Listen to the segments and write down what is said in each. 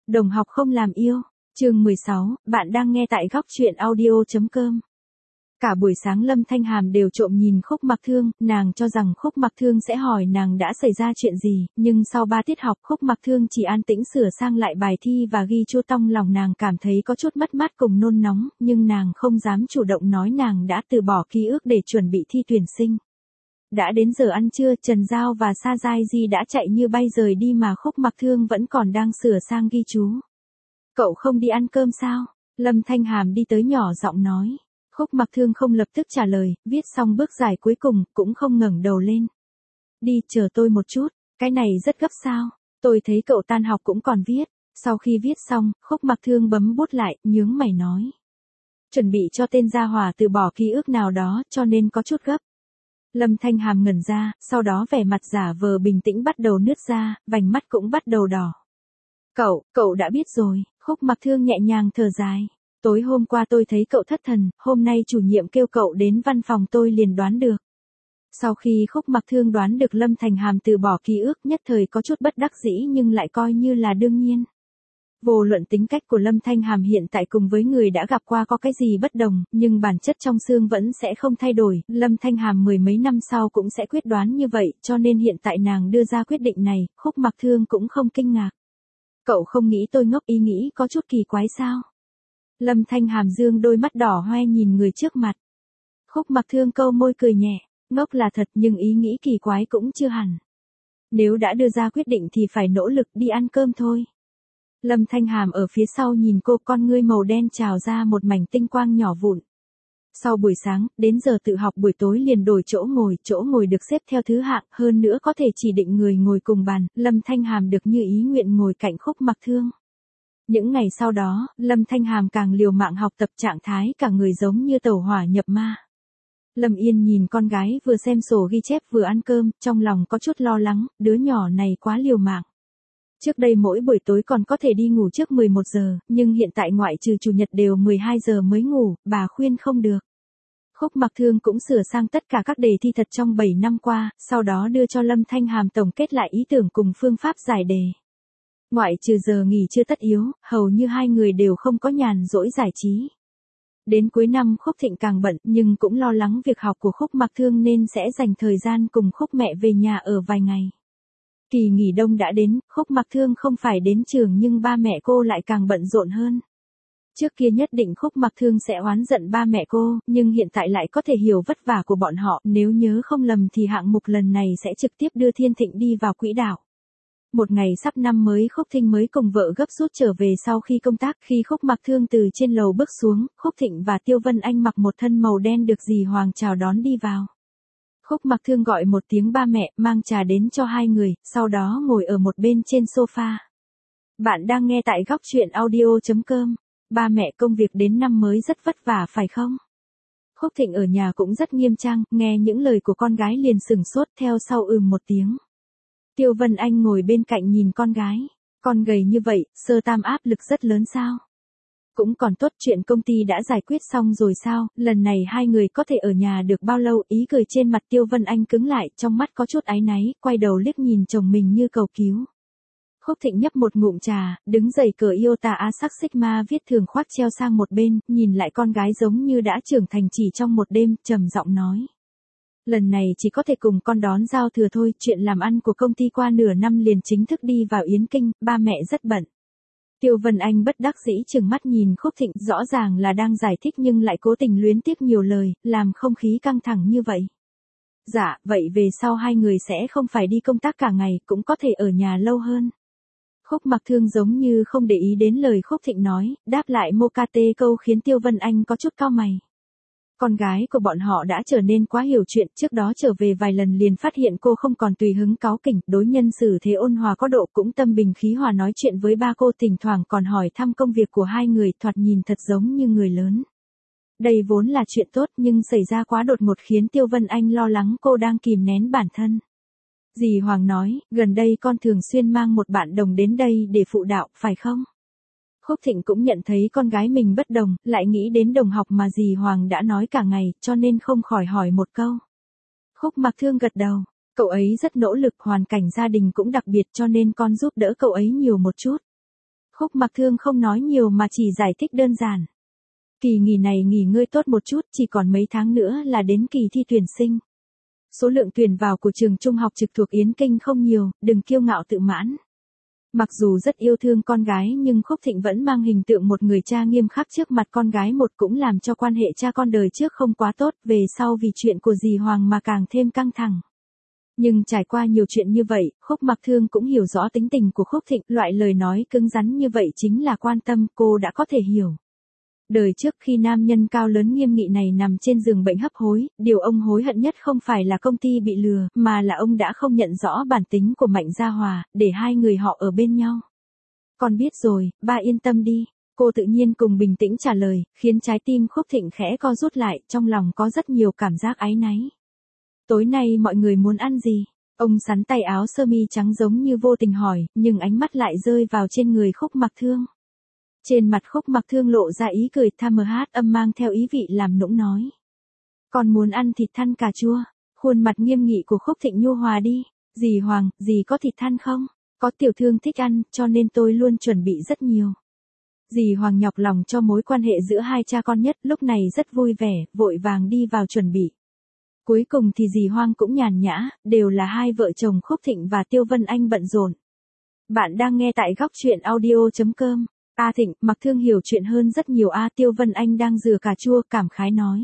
Đồng học không làm yêu. Chương 16, bạn đang nghe tại góc truyện audio.com. Cả buổi sáng Lâm Thanh Hàm đều trộm nhìn Khúc Mặc Thương, nàng cho rằng Khúc Mặc Thương sẽ hỏi nàng đã xảy ra chuyện gì, nhưng sau 3 tiết học Khúc Mặc Thương chỉ an tĩnh sửa sang lại bài thi và ghi chú. Trong lòng nàng cảm thấy có chút mất mát cùng nôn nóng, nhưng nàng không dám chủ động nói nàng đã từ bỏ ký ức để chuẩn bị thi tuyển sinh. Đã đến giờ ăn trưa, Trần Giao và Sa Giai Di đã chạy như bay rời đi mà Khúc Mặc Thương vẫn còn đang sửa sang ghi chú. Cậu không đi ăn cơm sao? Lâm Thanh Hàm đi tới nhỏ giọng nói. Khúc Mặc Thương không lập tức trả lời, viết xong bước giải cuối cùng, cũng không ngẩng đầu lên. Đi, chờ tôi một chút, cái này rất gấp sao? Tôi thấy cậu tan học cũng còn viết. Sau khi viết xong, Khúc Mặc Thương bấm bút lại, nhướng mày nói. Chuẩn bị cho tên gia hỏa từ bỏ ký ức nào đó, cho nên có chút gấp. Lâm Thanh Hàm ngẩn ra, sau đó vẻ mặt giả vờ bình tĩnh bắt đầu nứt ra, vành mắt cũng bắt đầu đỏ. Cậu đã biết rồi. Khúc Mặc Thương nhẹ nhàng thở dài. Tối hôm qua tôi thấy cậu thất thần, hôm nay chủ nhiệm kêu cậu đến văn phòng tôi liền đoán được. Sau khi Khúc Mặc Thương đoán được Lâm Thanh Hàm từ bỏ ký ức, nhất thời có chút bất đắc dĩ nhưng lại coi như là đương nhiên. Vô luận tính cách của Lâm Thanh Hàm hiện tại cùng với người đã gặp qua có cái gì bất đồng, nhưng bản chất trong xương vẫn sẽ không thay đổi, Lâm Thanh Hàm mười mấy năm sau cũng sẽ quyết đoán như vậy, cho nên hiện tại nàng đưa ra quyết định này, Khúc Mặc Thương cũng không kinh ngạc. Cậu không nghĩ tôi ngốc, ý nghĩ có chút kỳ quái sao? Lâm Thanh Hàm dương đôi mắt đỏ hoe nhìn người trước mặt. Khúc Mặc Thương câu môi cười nhẹ, ngốc là thật nhưng ý nghĩ kỳ quái cũng chưa hẳn. Nếu đã đưa ra quyết định thì phải nỗ lực đi ăn cơm thôi. Lâm Thanh Hàm ở phía sau nhìn cô, con ngươi màu đen trào ra một mảnh tinh quang nhỏ vụn. Sau buổi sáng, đến giờ tự học buổi tối liền đổi chỗ ngồi được xếp theo thứ hạng, hơn nữa có thể chỉ định người ngồi cùng bàn, Lâm Thanh Hàm được như ý nguyện ngồi cạnh Khúc Mặc Thương. Những ngày sau đó, Lâm Thanh Hàm càng liều mạng học tập, trạng thái cả người giống như tẩu hỏa nhập ma. Lâm Yên nhìn con gái vừa xem sổ ghi chép vừa ăn cơm, trong lòng có chút lo lắng, đứa nhỏ này quá liều mạng. Trước đây mỗi buổi tối còn có thể đi ngủ trước 11 giờ, nhưng hiện tại ngoại trừ chủ nhật đều 12 giờ mới ngủ, bà khuyên không được. Khúc Mặc Thương cũng sửa sang tất cả các đề thi thật trong 7 năm qua, sau đó đưa cho Lâm Thanh Hàm tổng kết lại ý tưởng cùng phương pháp giải đề. Ngoại trừ giờ nghỉ trưa tất yếu, hầu như hai người đều không có nhàn rỗi giải trí. Đến cuối năm Khúc Thịnh càng bận nhưng cũng lo lắng việc học của Khúc Mặc Thương nên sẽ dành thời gian cùng Khúc mẹ về nhà ở vài ngày. Kỳ nghỉ đông đã đến, Khúc Mặc Thương không phải đến trường nhưng ba mẹ cô lại càng bận rộn hơn. Trước kia nhất định Khúc Mặc Thương sẽ oán giận ba mẹ cô, nhưng hiện tại lại có thể hiểu vất vả của bọn họ, nếu nhớ không lầm thì hạng mục lần này sẽ trực tiếp đưa Thiên Thịnh đi vào quỹ đạo. Một ngày sắp năm mới Khúc Thịnh mới cùng vợ gấp rút trở về sau khi công tác, khi Khúc Mặc Thương từ trên lầu bước xuống, Khúc Thịnh và Tiêu Vân Anh mặc một thân màu đen được dì Hoàng chào đón đi vào. Khúc Mặc Thương gọi một tiếng ba mẹ, mang trà đến cho hai người, sau đó ngồi ở một bên trên sofa. Bạn đang nghe tại góc truyện audio.com. Ba mẹ công việc đến năm mới rất vất vả phải không? Khúc Thịnh ở nhà cũng rất nghiêm trang, nghe những lời của con gái liền sửng sốt theo sau một tiếng. Tiêu Vân Anh ngồi bên cạnh nhìn con gái. Con gầy như vậy, sơ tam áp lực rất lớn sao? Cũng còn tốt, chuyện công ty đã giải quyết xong rồi sao, lần này hai người có thể ở nhà được bao lâu? Ý cười trên mặt Tiêu Vân Anh cứng lại, trong mắt có chút áy náy, quay đầu liếc nhìn chồng mình như cầu cứu. Khúc Thịnh nhấp một ngụm trà, đứng dậy cởi Iota Asac Sigma viết thường khoác treo sang một bên, nhìn lại con gái giống như đã trưởng thành chỉ trong một đêm, trầm giọng nói. Lần này chỉ có thể cùng con đón giao thừa thôi, chuyện làm ăn của công ty qua nửa năm liền chính thức đi vào Yến Kinh, ba mẹ rất bận. Tiêu Vân Anh bất đắc dĩ trừng mắt nhìn Khúc Thịnh, rõ ràng là đang giải thích nhưng lại cố tình luyến tiếc nhiều lời, làm không khí căng thẳng như vậy. Dạ, vậy về sau hai người sẽ không phải đi công tác cả ngày, cũng có thể ở nhà lâu hơn. Khúc Mặc Thương giống như không để ý đến lời Khúc Thịnh nói, đáp lại Mokate câu khiến Tiêu Vân Anh có chút cau mày. Con gái của bọn họ đã trở nên quá hiểu chuyện, trước đó trở về vài lần liền phát hiện cô không còn tùy hứng cáu kỉnh, đối nhân xử thế ôn hòa có độ, cũng tâm bình khí hòa nói chuyện với ba cô, thỉnh thoảng còn hỏi thăm công việc của hai người, thoạt nhìn thật giống như người lớn. Đây vốn là chuyện tốt nhưng xảy ra quá đột ngột khiến Tiêu Vân Anh lo lắng cô đang kìm nén bản thân. Dì Hoàng nói, gần đây con thường xuyên mang một bạn đồng đến đây để phụ đạo, phải không? Khúc Thịnh cũng nhận thấy con gái mình bất đồng, lại nghĩ đến đồng học mà dì Hoàng đã nói cả ngày, cho nên không khỏi hỏi một câu. Khúc Mặc Thương gật đầu, cậu ấy rất nỗ lực, hoàn cảnh gia đình cũng đặc biệt cho nên con giúp đỡ cậu ấy nhiều một chút. Khúc Mặc Thương không nói nhiều mà chỉ giải thích đơn giản. Kỳ nghỉ này nghỉ ngơi tốt một chút, chỉ còn mấy tháng nữa là đến kỳ thi tuyển sinh. Số lượng tuyển vào của trường trung học trực thuộc Yến Kinh không nhiều, đừng kiêu ngạo tự mãn. Mặc dù rất yêu thương con gái nhưng Khúc Thịnh vẫn mang hình tượng một người cha nghiêm khắc trước mặt con gái, một cũng làm cho quan hệ cha con đời trước không quá tốt, về sau vì chuyện của dì Hoàng mà càng thêm căng thẳng. Nhưng trải qua nhiều chuyện như vậy, Khúc Mặc Thương cũng hiểu rõ tính tình của Khúc Thịnh, loại lời nói cứng rắn như vậy chính là quan tâm, cô đã có thể hiểu. Đời trước khi nam nhân cao lớn nghiêm nghị này nằm trên giường bệnh hấp hối, điều ông hối hận nhất không phải là công ty bị lừa, mà là ông đã không nhận rõ bản tính của Mạnh Gia Hòa, để hai người họ ở bên nhau. Con biết rồi, ba yên tâm đi. Cô tự nhiên cùng bình tĩnh trả lời, khiến trái tim Khúc Thịnh khẽ co rút lại, trong lòng có rất nhiều cảm giác áy náy. Tối nay mọi người muốn ăn gì? Ông sắn tay áo sơ mi trắng giống như vô tình hỏi, nhưng ánh mắt lại rơi vào trên người Khúc Mặc Thương. Trên mặt Khúc Mặc Thương lộ ra ý cười tha mờ hát âm mang theo ý vị làm nũng nói. Con muốn ăn thịt thăn cà chua. Khuôn mặt nghiêm nghị của Khúc Thịnh nhu hòa đi. Dì Hoàng, dì có thịt thăn không? Có tiểu thương thích ăn, cho nên tôi luôn chuẩn bị rất nhiều. Dì Hoàng nhọc lòng cho mối quan hệ giữa hai cha con nhất, lúc này rất vui vẻ, vội vàng đi vào chuẩn bị. Cuối cùng thì dì Hoang cũng nhàn nhã, đều là hai vợ chồng Khúc Thịnh và Tiêu Vân Anh bận rộn. Bạn đang nghe tại góc truyện audio.com. A Thịnh, Mặc Thương hiểu chuyện hơn rất nhiều a. Tiêu Vân Anh đang rửa cà chua, cảm khái nói.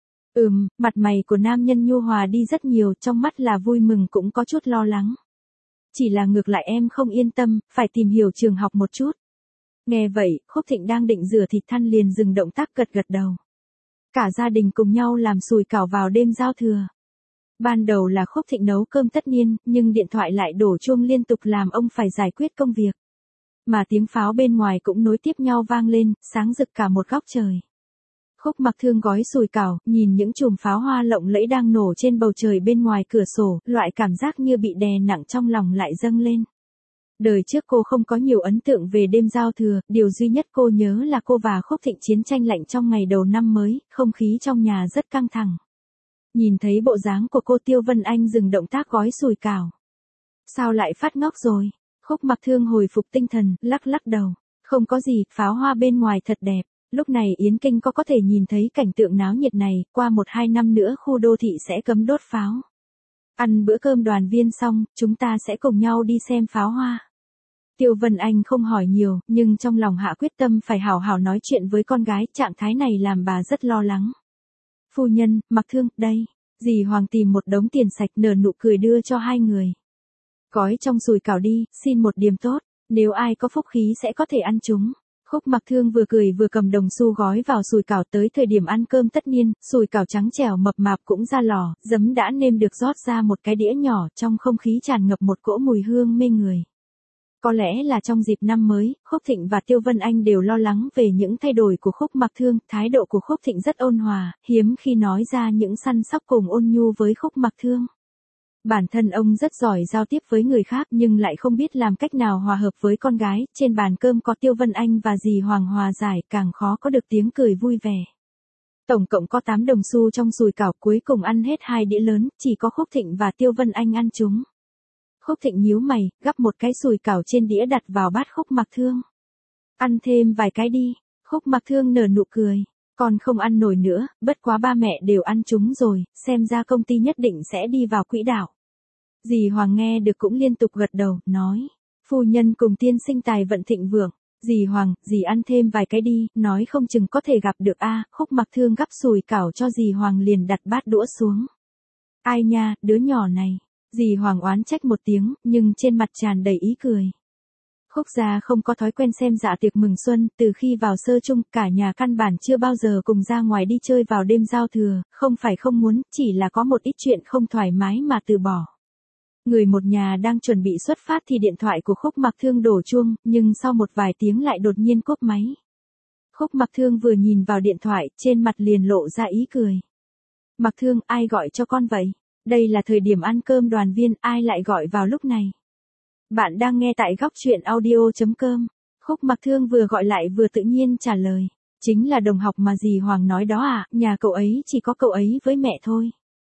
Mặt mày của nam nhân nhu hòa đi rất nhiều, trong mắt là vui mừng cũng có chút lo lắng. Chỉ là ngược lại em không yên tâm, phải tìm hiểu trường học một chút. Nghe vậy, Khúc Thịnh đang định rửa thịt thăn liền dừng động tác gật gật đầu. Cả gia đình cùng nhau làm sùi cảo vào đêm giao thừa. Ban đầu là Khúc Thịnh nấu cơm tất niên, nhưng điện thoại lại đổ chuông liên tục làm ông phải giải quyết công việc. Mà tiếng pháo bên ngoài cũng nối tiếp nhau vang lên, sáng rực cả một góc trời. Khúc Mặc Thương gói sùi cảo, nhìn những chùm pháo hoa lộng lẫy đang nổ trên bầu trời bên ngoài cửa sổ, loại cảm giác như bị đè nặng trong lòng lại dâng lên. Đời trước cô không có nhiều ấn tượng về đêm giao thừa, điều duy nhất cô nhớ là cô và Khúc Thịnh chiến tranh lạnh trong ngày đầu năm mới, không khí trong nhà rất căng thẳng. Nhìn thấy bộ dáng của cô, Tiêu Vân Anh dừng động tác gói sùi cảo. Sao lại phát ngốc rồi? Khúc Mặc Thương hồi phục tinh thần, lắc lắc đầu. Không có gì, pháo hoa bên ngoài thật đẹp. Lúc này Yến Kinh có thể nhìn thấy cảnh tượng náo nhiệt này, qua 1-2 năm nữa khu đô thị sẽ cấm đốt pháo. Ăn bữa cơm đoàn viên xong, chúng ta sẽ cùng nhau đi xem pháo hoa. Tiêu Vân Anh không hỏi nhiều, nhưng trong lòng hạ quyết tâm phải hảo hảo nói chuyện với con gái, trạng thái này làm bà rất lo lắng. Phu nhân, Mặc Thương, đây. Dì Hoàng tìm một đống tiền sạch nở nụ cười đưa cho hai người. Gói trong sùi cảo đi, xin một điểm tốt, nếu ai có phúc khí sẽ có thể ăn chúng. Khúc Mặc Thương vừa cười vừa cầm đồng xu gói vào sùi cảo. Tới thời điểm ăn cơm tất niên, sùi cảo trắng trẻo mập mạp cũng ra lò, giấm đã nêm được rót ra một cái đĩa nhỏ, trong không khí tràn ngập một cỗ mùi hương mê người. Có lẽ là trong dịp năm mới, Khúc Thịnh và Tiêu Vân Anh đều lo lắng về những thay đổi của Khúc Mặc Thương, thái độ của Khúc Thịnh rất ôn hòa, hiếm khi nói ra những săn sóc cùng ôn nhu với Khúc Mặc Thương. Bản thân ông rất giỏi giao tiếp với người khác nhưng lại không biết làm cách nào hòa hợp với con gái, trên bàn cơm có Tiêu Vân Anh và dì Hoàng hòa giải, càng khó có được tiếng cười vui vẻ. Tổng cộng có 8 đồng xu trong sùi cảo, cuối cùng ăn hết 2 đĩa lớn, chỉ có Khúc Thịnh và Tiêu Vân Anh ăn chúng. Khúc Thịnh nhíu mày, gắp một cái sùi cảo trên đĩa đặt vào bát Khúc Mặc Thương. Ăn thêm vài cái đi. Khúc Mặc Thương nở nụ cười. Con không ăn nổi nữa, bất quá ba mẹ đều ăn chúng rồi, xem ra công ty nhất định sẽ đi vào quỹ đạo. Dì Hoàng nghe được cũng liên tục gật đầu, nói. Phu nhân cùng tiên sinh tài vận thịnh vượng. Dì Hoàng, dì ăn thêm vài cái đi, nói không chừng có thể gặp được a. Khúc Mặc Thương gắp sùi cảo cho dì Hoàng liền đặt bát đũa xuống. Ai nha, đứa nhỏ này. Dì Hoàng oán trách một tiếng, nhưng trên mặt tràn đầy ý cười. Khúc gia không có thói quen xem dạ tiệc mừng xuân, từ khi vào sơ chung, cả nhà căn bản chưa bao giờ cùng ra ngoài đi chơi vào đêm giao thừa, không phải không muốn, chỉ là có một ít chuyện không thoải mái mà từ bỏ. Người một nhà đang chuẩn bị xuất phát thì điện thoại của Khúc Mặc Thương đổ chuông, nhưng sau một vài tiếng lại đột nhiên cúp máy. Khúc Mặc Thương vừa nhìn vào điện thoại, trên mặt liền lộ ra ý cười. Mặc Thương, ai gọi cho con vậy? Đây là thời điểm ăn cơm đoàn viên, ai lại gọi vào lúc này? Bạn đang nghe tại góc truyện audio.com. Khúc Mặc Thương vừa gọi lại vừa tự nhiên trả lời. Chính là đồng học mà dì Hoàng nói đó à, nhà cậu ấy chỉ có cậu ấy với mẹ thôi.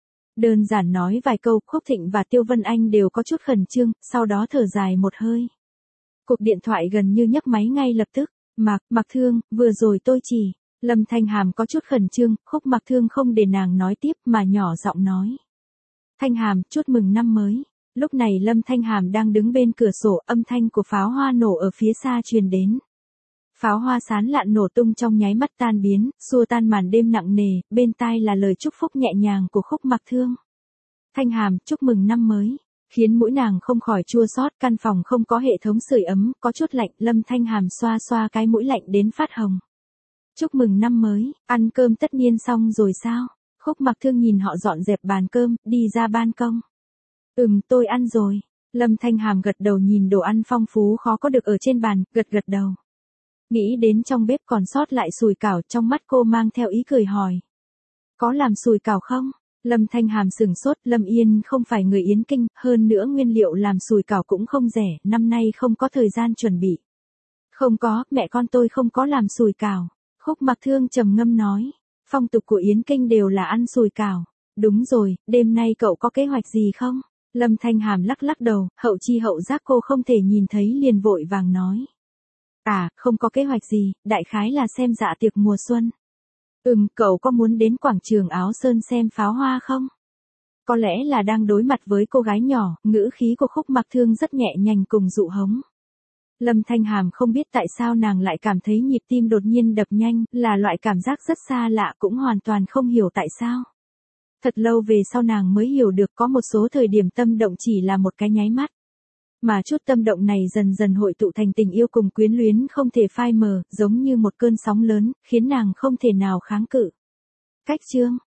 Đơn giản nói vài câu, Khúc Thịnh và Tiêu Vân Anh đều có chút khẩn trương, sau đó thở dài một hơi. Cuộc điện thoại gần như nhấc máy ngay lập tức. Mặc Thương, vừa rồi tôi chỉ. Lâm Thanh Hàm có chút khẩn trương, Khúc Mặc Thương không để nàng nói tiếp mà nhỏ giọng nói. Thanh Hàm, chúc mừng năm mới. Lúc này Lâm Thanh Hàm đang đứng bên cửa sổ, âm thanh của pháo hoa nổ ở phía xa truyền đến. Pháo hoa sán lạn nổ tung trong nháy mắt tan biến, xua tan màn đêm nặng nề, bên tai là lời chúc phúc nhẹ nhàng của Khúc Mặc Thương. Thanh Hàm, chúc mừng năm mới. Khiến mũi nàng không khỏi chua xót, căn phòng không có hệ thống sưởi ấm, có chút lạnh, Lâm Thanh Hàm xoa xoa cái mũi lạnh đến phát hồng. Chúc mừng năm mới, ăn cơm tất niên xong rồi sao? Khúc Mặc Thương nhìn họ dọn dẹp bàn cơm, đi ra ban công. Tôi ăn rồi. Lâm Thanh Hàm gật đầu nhìn đồ ăn phong phú khó có được ở trên bàn, gật đầu. Nghĩ đến trong bếp còn sót lại sùi cảo, trong mắt cô mang theo ý cười hỏi. Có làm sùi cảo không? Lâm Thanh Hàm sửng sốt, Lâm Yên không phải người Yến Kinh, hơn nữa nguyên liệu làm sùi cảo cũng không rẻ, năm nay không có thời gian chuẩn bị. Không có, mẹ con tôi không có làm sùi cảo. Khúc Mặc Thương trầm ngâm nói. Phong tục của Yến Kinh đều là ăn sùi cảo. Đúng rồi, đêm nay cậu có kế hoạch gì không? Lâm Thanh Hàm lắc đầu, hậu chi hậu giác cô không thể nhìn thấy liền vội vàng nói. Không có kế hoạch gì, đại khái là xem dạ tiệc mùa xuân. Cậu có muốn đến quảng trường Áo Sơn xem pháo hoa không? Có lẽ là đang đối mặt với cô gái nhỏ, ngữ khí của Khúc Mặc Thương rất nhẹ nhàng cùng dụ hống. Lâm Thanh Hàm không biết tại sao nàng lại cảm thấy nhịp tim đột nhiên đập nhanh, là loại cảm giác rất xa lạ, cũng hoàn toàn không hiểu tại sao. Thật lâu về sau nàng mới hiểu được có một số thời điểm tâm động chỉ là một cái nháy mắt. Mà chút tâm động này dần dần hội tụ thành tình yêu cùng quyến luyến không thể phai mờ, giống như một cơn sóng lớn, khiến nàng không thể nào kháng cự. Cách chương